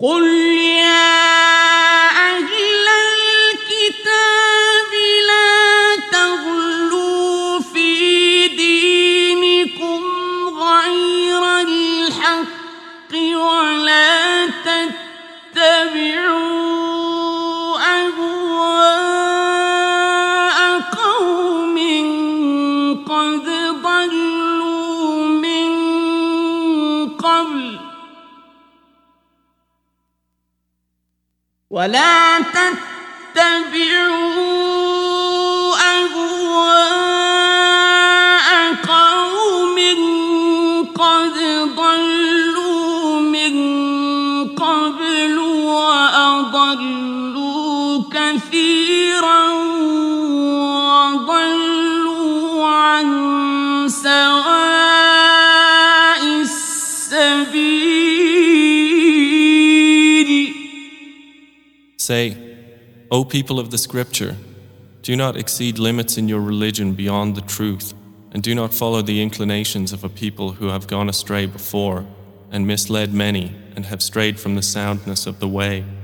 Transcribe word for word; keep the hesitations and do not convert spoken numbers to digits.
قل يا أهل الكتاب لا تغلوا في دينكم غير الحق ولا تتبعوا أهواء قوم قد ضلوا من قبل ولا تتبعوا أهواء قوم قد ضلوا من قبل وأضلوا كثيرا وضلوا عن سواء السبيل. Say, O people of the scripture, do not exceed limits in your religion beyond the truth, and do not follow the inclinations of a people who have gone astray before, and misled many, and have strayed from the soundness of the way.